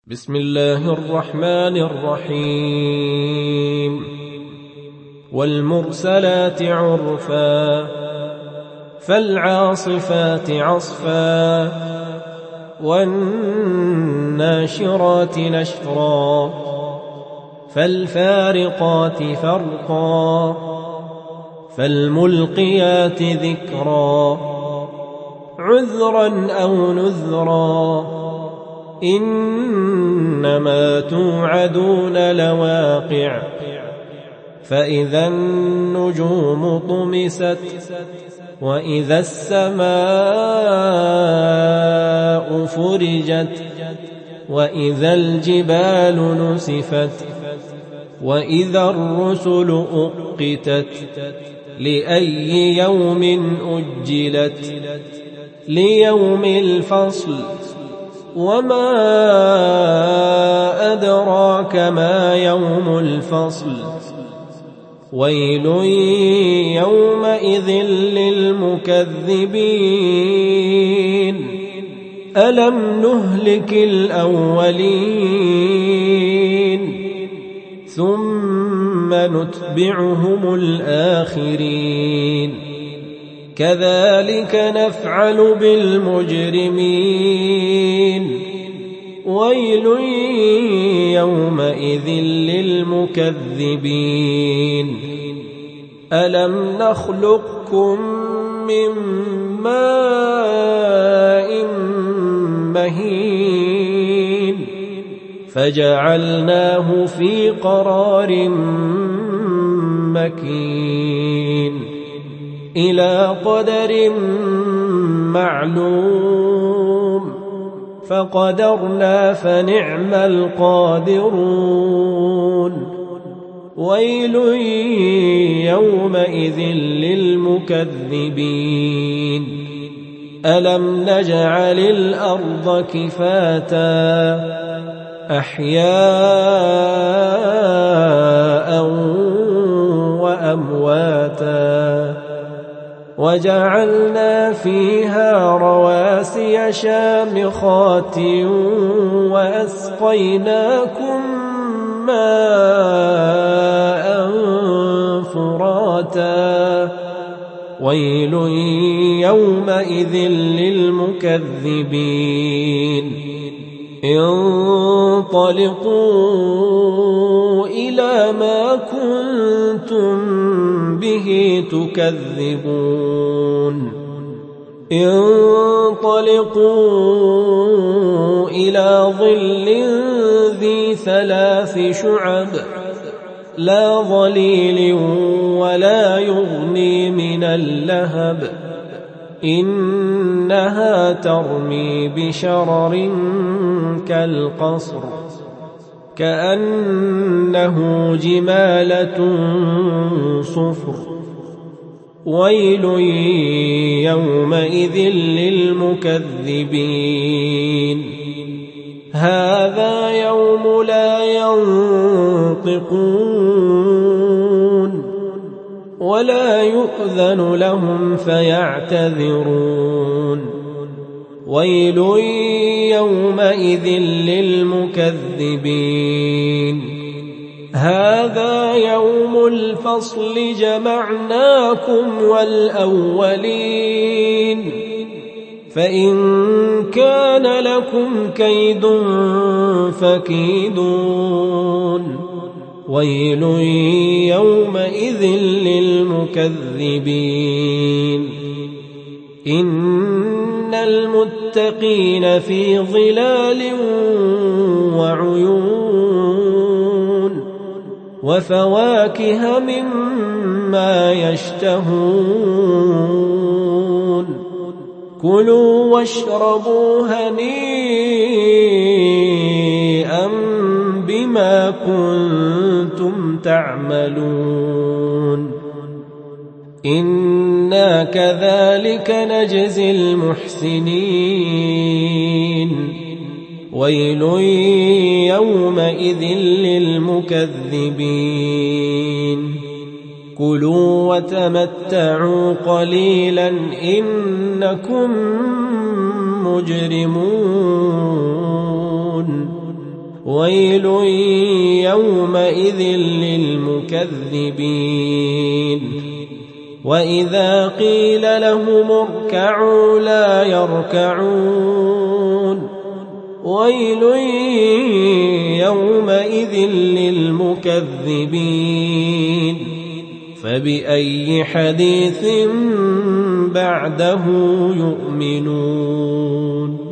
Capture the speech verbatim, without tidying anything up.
بسم الله الرحمن الرحيم والمرسلات عرفا فالعاصفات عصفا والناشرات نشرا فالفارقات فرقا فالملقيات ذكرا عذرا أو نذرا إنما توعدون لواقع فإذا النجوم طمست وإذا السماء فرجت وإذا الجبال نسفت وإذا الرسل أقتت لأي يوم أجلت ليوم الفصل وما أدراك ما يوم الفصل ويل يومئذ للمكذبين ألم نهلك الأولين ثم نتبعهم الآخرين كذلك نفعل بالمجرمين ويل يومئذ للمكذبين ألم نخلقكم من ماء مهين فجعلناه في قرار مكين إلى قدر معلوم فقدرنا فنعم القادرون ويل يومئذ للمكذبين ألم نجعل الأرض كفاتا أحياء وأمواتا وجعلنا فيها رواسي شامخات وأسقيناكم ماء فراتا ويل يومئذ للمكذبين انطلقوا إلى ما كنتم به تكذبون انطلقوا إلى ظل ذي ثلاث شعب لا ظليل ولا يغني من اللهب إنها ترمي بشرر كالقصر كأنه جمالة صفر ويل يومئذ للمكذبين هذا يوم لا ينطقون ولا يؤذن لهم فيعتذرون ويل يومئذ للمكذبين هذا يوم الفصل جمعناكم والأولين فإن كان لكم كيد فكيدون ويل يومئذ للمكذبين إن المتقين في ظلال وعيون وفواكه مما يشتهون كلوا واشربوا هنيئا بما كنتم تعملون إنا كذلك نجزي المحسنين ويل يومئذ للمكذبين كلوا وتمتعوا قليلا إنكم مجرمون ويل يومئذ للمكذبين وإذا قيل لهم اركعوا لا يركعون ويل يومئذ للمكذبين فبأي حديث بعده يؤمنون